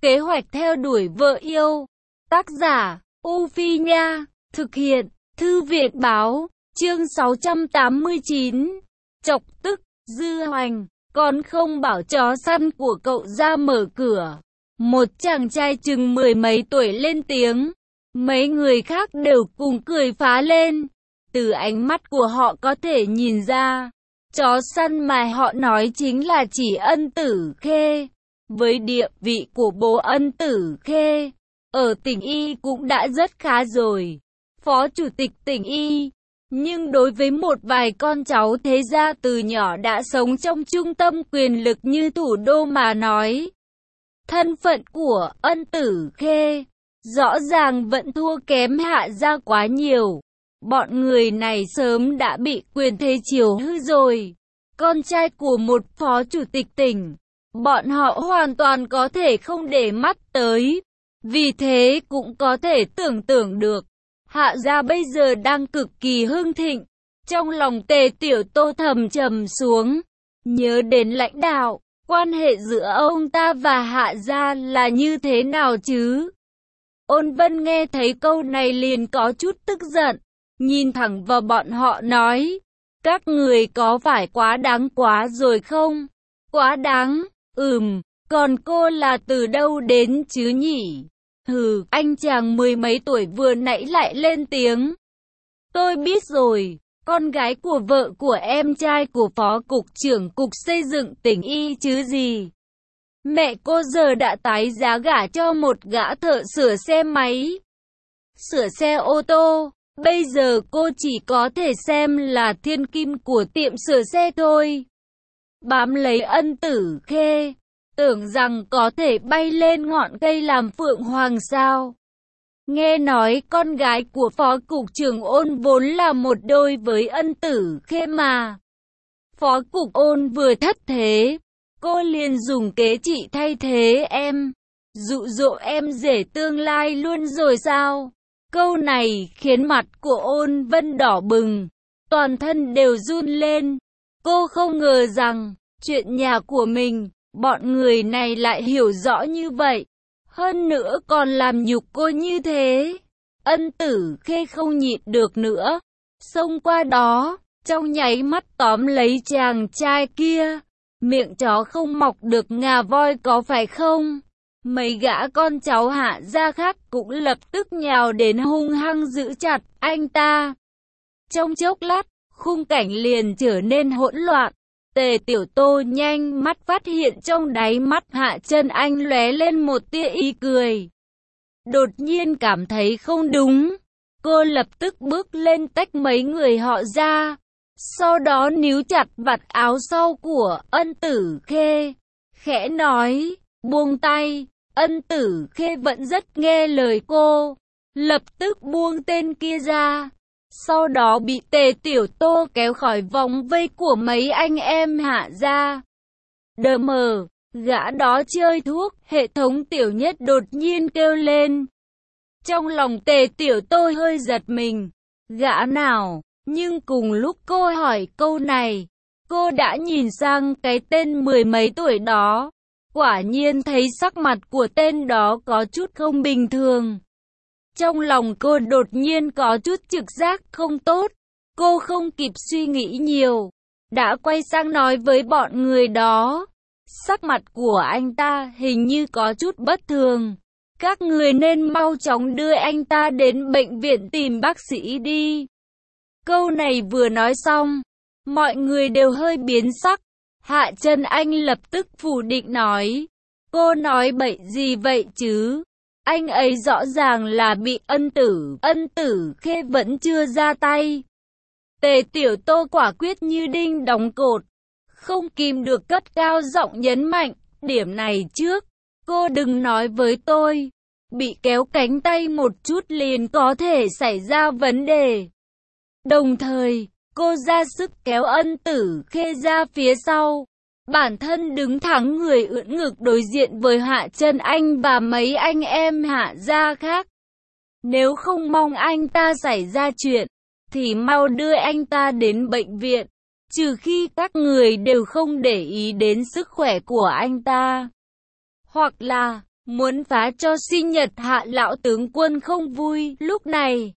Kế hoạch theo đuổi vợ yêu. Tác giả, U Phi Nha. Thực hiện, Thư viện Báo. Chương 689. Chọc tức, Dư Hoành. Con không bảo chó săn của cậu ra mở cửa. Một chàng trai chừng mười mấy tuổi lên tiếng. Mấy người khác đều cùng cười phá lên. Từ ánh mắt của họ có thể nhìn ra, chó săn mà họ nói chính là chỉ Ân Tử Khê. Với địa vị của bố Ân Tử Khê, ở tỉnh Y cũng đã rất khá rồi. Phó chủ tịch tỉnh Y. Nhưng đối với một vài con cháu thế gia từ nhỏ đã sống trong trung tâm quyền lực như thủ đô mà nói, thân phận của Ân Tử Khê rõ ràng vẫn thua kém Hạ gia quá nhiều. Bọn người này sớm đã bị quyền thế chiều hư rồi. Con trai của một phó chủ tịch tỉnh, bọn họ hoàn toàn có thể không để mắt tới. Vì thế cũng có thể tưởng tượng được, Hạ gia bây giờ đang cực kỳ hưng thịnh. Trong lòng Tề Tiểu Tô thầm trầm xuống, nhớ đến lãnh đạo, quan hệ giữa ông ta và Hạ gia là như thế nào chứ? Ôn Vân nghe thấy câu này liền có chút tức giận, nhìn thẳng vào bọn họ nói, các người có phải quá đáng quá rồi không? Quá đáng, còn cô là từ đâu đến chứ nhỉ? Hừ, anh chàng mười mấy tuổi vừa nãy lại lên tiếng. Tôi biết rồi, con gái của vợ của em trai của phó cục trưởng cục xây dựng tỉnh Y chứ gì. Mẹ cô giờ đã tái giá gả cho một gã thợ sửa xe máy, sửa xe ô tô. Bây giờ cô chỉ có thể xem là thiên kim của tiệm sửa xe thôi. Bám lấy Ân Tử Khê, tưởng rằng có thể bay lên ngọn cây làm phượng hoàng sao? Nghe nói con gái của phó cục trưởng Ôn vốn là một đôi với Ân Tử Khê mà. Phó cục Ôn vừa thất thế, cô liền dùng kế trị thay thế em, dụ dỗ em rể tương lai luôn rồi sao? Câu này khiến mặt của Ôn Vân đỏ bừng, toàn thân đều run lên. Cô không ngờ rằng, chuyện nhà của mình, bọn người này lại hiểu rõ như vậy. Hơn nữa còn làm nhục cô như thế. Ân Tử Khê không nhịn được nữa, xông qua đó, trong nháy mắt tóm lấy chàng trai kia. Miệng chó không mọc được ngà voi có phải không? Mấy gã con cháu Hạ gia khác cũng lập tức nhào đến hung hăng giữ chặt anh ta. Trong chốc lát, khung cảnh liền trở nên hỗn loạn. Tề Tiểu Tô nhanh mắt phát hiện trong đáy mắt Hạ Chân Anh lóe lên một tia ý cười. Đột nhiên cảm thấy không đúng, cô lập tức bước lên tách mấy người họ ra. Sau đó níu chặt vạt áo sau của Ân Tử Khê, khẽ nói, buông tay. Ân Tử Khê vẫn rất nghe lời cô, lập tức buông tên kia ra. Sau đó bị Tề Tiểu Tô kéo khỏi vòng vây của mấy anh em Hạ gia. Đờ mờ, gã đó chơi thuốc, hệ thống Tiểu Nhất đột nhiên kêu lên. Trong lòng Tề Tiểu Tô hơi giật mình, gã nào? Nhưng cùng lúc cô hỏi câu này, cô đã nhìn sang cái tên mười mấy tuổi đó. Quả nhiên thấy sắc mặt của tên đó có chút không bình thường. Trong lòng cô đột nhiên có chút trực giác không tốt. Cô không kịp suy nghĩ nhiều, đã quay sang nói với bọn người đó. Sắc mặt của anh ta hình như có chút bất thường. Các người nên mau chóng đưa anh ta đến bệnh viện tìm bác sĩ đi. Câu này vừa nói xong, mọi người đều hơi biến sắc. Hạ Chân Anh lập tức phủ định nói. Cô nói bậy gì vậy chứ? Anh ấy rõ ràng là bị Ân Tử Khê vẫn chưa ra tay. Tề Tiểu Tô quả quyết như đinh đóng cột, không kìm được cất cao giọng nhấn mạnh, điểm này trước, cô đừng nói với tôi. Bị kéo cánh tay một chút liền có thể xảy ra vấn đề. Đồng thời, cô ra sức kéo Ân Tử Khê ra phía sau. Bản thân đứng thẳng người ưỡn ngực đối diện với Hạ Chân Anh và mấy anh em Hạ gia khác. Nếu không mong anh ta xảy ra chuyện, thì mau đưa anh ta đến bệnh viện. Trừ khi các người đều không để ý đến sức khỏe của anh ta. Hoặc là, muốn phá cho sinh nhật Hạ lão tướng quân không vui. Lúc này,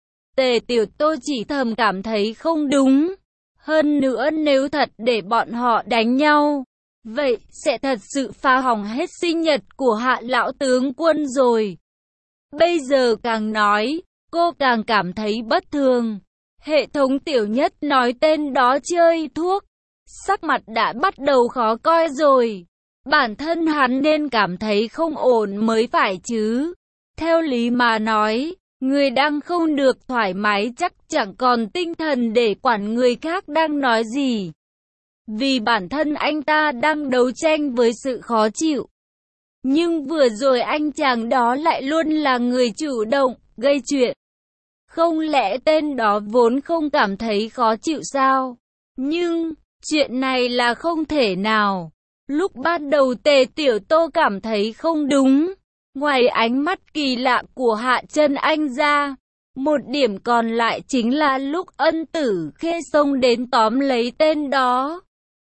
Tề Tiểu Tô chỉ thầm cảm thấy không đúng. Hơn nữa nếu thật để bọn họ đánh nhau, vậy sẽ thật sự phá hỏng hết sinh nhật của Hạ lão tướng quân rồi. Bây giờ càng nói, cô càng cảm thấy bất thường. Hệ thống Tiểu Nhất nói tên đó chơi thuốc, sắc mặt đã bắt đầu khó coi rồi. Bản thân hắn nên cảm thấy không ổn mới phải chứ. Theo lý mà nói, người đang không được thoải mái chắc chẳng còn tinh thần để quản người khác đang nói gì. Vì bản thân anh ta đang đấu tranh với sự khó chịu. Nhưng vừa rồi anh chàng đó lại luôn là người chủ động, gây chuyện. Không lẽ tên đó vốn không cảm thấy khó chịu sao? Nhưng, chuyện này là không thể nào. Lúc ban đầu Tề Tiểu Tô cảm thấy không đúng. Ngoài ánh mắt kỳ lạ của Hạ Chân Anh ra, một điểm còn lại chính là lúc Ân Tử Khê xông đến tóm lấy tên đó.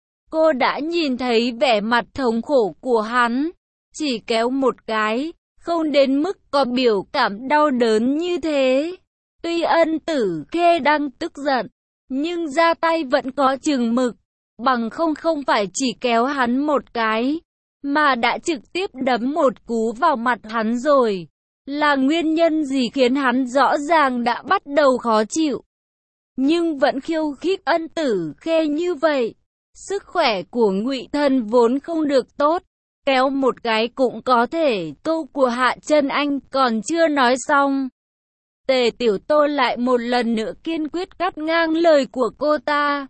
Cô đã nhìn thấy vẻ mặt thống khổ của hắn, chỉ kéo một cái, không đến mức có biểu cảm đau đớn như thế. Tuy Ân Tử Khê đang tức giận, nhưng ra tay vẫn có chừng mực, bằng không phải chỉ kéo hắn một cái, mà đã trực tiếp đấm một cú vào mặt hắn rồi. Là nguyên nhân gì khiến hắn rõ ràng đã bắt đầu khó chịu, nhưng vẫn khiêu khích Ân Tử Khê như vậy? Sức khỏe của Ngụy Thần vốn không được tốt, kéo một cái cũng có thể. Câu của Hạ Chân Anh còn chưa nói xong, Tề Tiểu Tô lại một lần nữa kiên quyết cắt ngang lời của cô ta.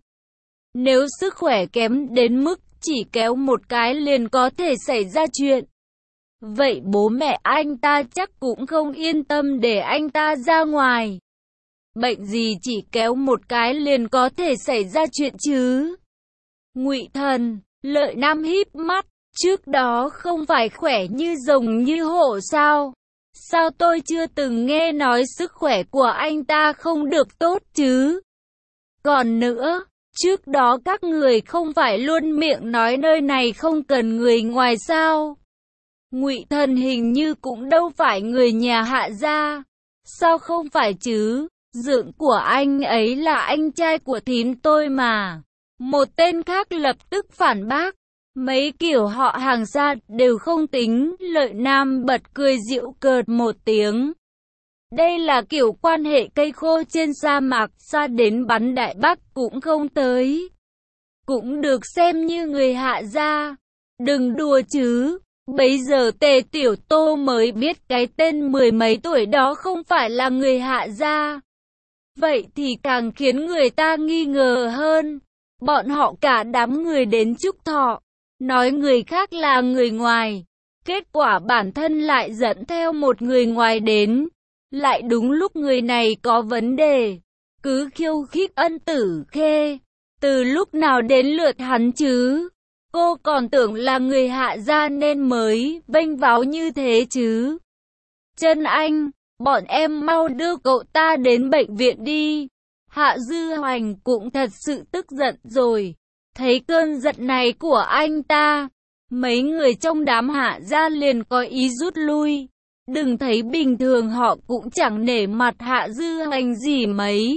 Nếu sức khỏe kém đến mức chỉ kéo một cái liền có thể xảy ra chuyện, vậy bố mẹ anh ta chắc cũng không yên tâm để anh ta ra ngoài. Bệnh gì chỉ kéo một cái liền có thể xảy ra chuyện chứ? Ngụy Thần, Lợi Nam híp mắt, trước đó không phải khỏe như rồng như hổ sao? Sao tôi chưa từng nghe nói sức khỏe của anh ta không được tốt chứ? Còn nữa, trước đó các người không phải luôn miệng nói nơi này không cần người ngoài sao? Ngụy Thần hình như cũng đâu phải người nhà Hạ gia. Sao không phải chứ? Dượng của anh ấy là anh trai của thím tôi mà. Một tên khác lập tức phản bác. Mấy kiểu họ hàng xa đều không tính. Lợi Nam bật cười giễu cợt một tiếng. Đây là kiểu quan hệ cây khô trên sa mạc, xa đến bắn Đại Bắc cũng không tới. Cũng được xem như người Hạ gia. Đừng đùa chứ. Bây giờ Tề Tiểu Tô mới biết cái tên mười mấy tuổi đó không phải là người Hạ gia. Vậy thì càng khiến người ta nghi ngờ hơn. Bọn họ cả đám người đến chúc thọ, nói người khác là người ngoài. Kết quả bản thân lại dẫn theo một người ngoài đến. Lại đúng lúc người này có vấn đề, cứ khiêu khích Ân Tử Khê. Từ lúc nào đến lượt hắn chứ? Cô còn tưởng là người Hạ gia nên mới vênh váo như thế chứ. Chân Anh, bọn em mau đưa cậu ta đến bệnh viện đi. Hạ Dư Hoành cũng thật sự tức giận rồi. Thấy cơn giận này của anh ta, mấy người trong đám Hạ gia liền có ý rút lui. Đừng thấy bình thường họ cũng chẳng nể mặt Hạ Dư Hoành gì mấy.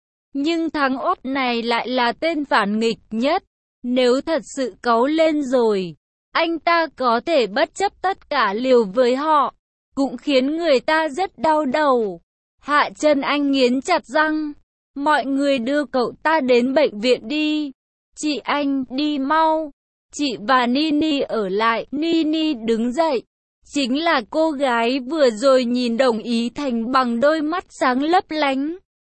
Nhưng thằng ốt này lại là tên phản nghịch nhất. Nếu thật sự cáu lên rồi, anh ta có thể bất chấp tất cả liều với họ, cũng khiến người ta rất đau đầu. Hạ Chân Anh nghiến chặt răng. Mọi người đưa cậu ta đến bệnh viện đi. Chị Anh, đi mau. Chị và Nini ở lại. Nini đứng dậy. Chính là cô gái vừa rồi nhìn Đồng Ý Thành bằng đôi mắt sáng lấp lánh.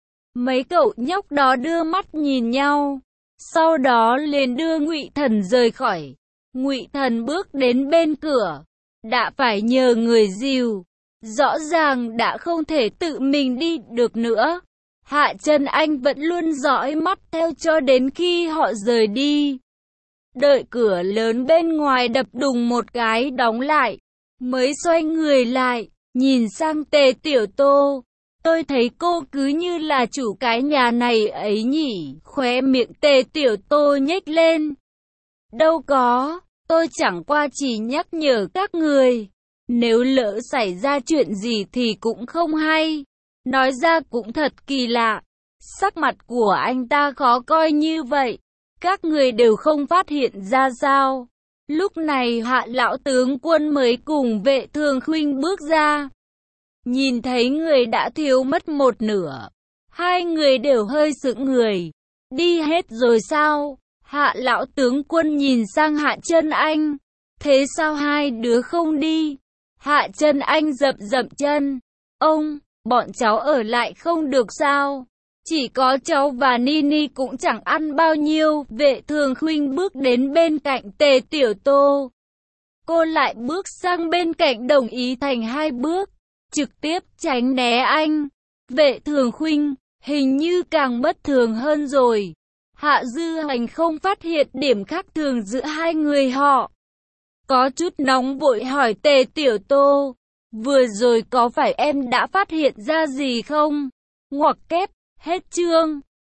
Mấy cậu nhóc đó đưa mắt nhìn nhau, sau đó liền đưa Ngụy Thần rời khỏi. Ngụy Thần bước đến bên cửa, đã phải nhờ người dìu, rõ ràng đã không thể tự mình đi được nữa. Hạ Chân Anh vẫn luôn dõi mắt theo cho đến khi họ rời đi. Đợi cửa lớn bên ngoài đập đùng một cái đóng lại, mới xoay người lại, nhìn sang Tề Tiểu Tô. Tôi thấy cô cứ như là chủ cái nhà này ấy nhỉ. Khóe miệng Tề Tiểu Tô nhếch lên. Đâu có, tôi chẳng qua chỉ nhắc nhở các người. Nếu lỡ xảy ra chuyện gì thì cũng không hay. Nói ra cũng thật kỳ lạ. Sắc mặt của anh ta khó coi như vậy. Các người đều không phát hiện ra sao? Lúc này Hạ lão tướng quân mới cùng Vệ Thường Khuynh bước ra. Nhìn thấy người đã thiếu mất một nửa. Hai người đều hơi sững người. Đi hết rồi sao? Hạ lão tướng quân nhìn sang Hạ Chân Anh. Thế sao hai đứa không đi? Hạ Chân Anh dậm dậm chân. Ông, bọn cháu ở lại không được sao? Chỉ có cháu và Nini cũng chẳng ăn bao nhiêu. Vệ Thường Khuynh bước đến bên cạnh Tề Tiểu Tô. Cô lại bước sang bên cạnh Đồng Ý Thành hai bước. Trực tiếp tránh né anh. Vệ Thường Khuynh, hình như càng bất thường hơn rồi. Hạ Dư Hành không phát hiện điểm khác thường giữa hai người họ. Có chút nóng vội hỏi Tề Tiểu Tô. Vừa rồi có phải em đã phát hiện ra gì không? Ngoặc kép, hết chương.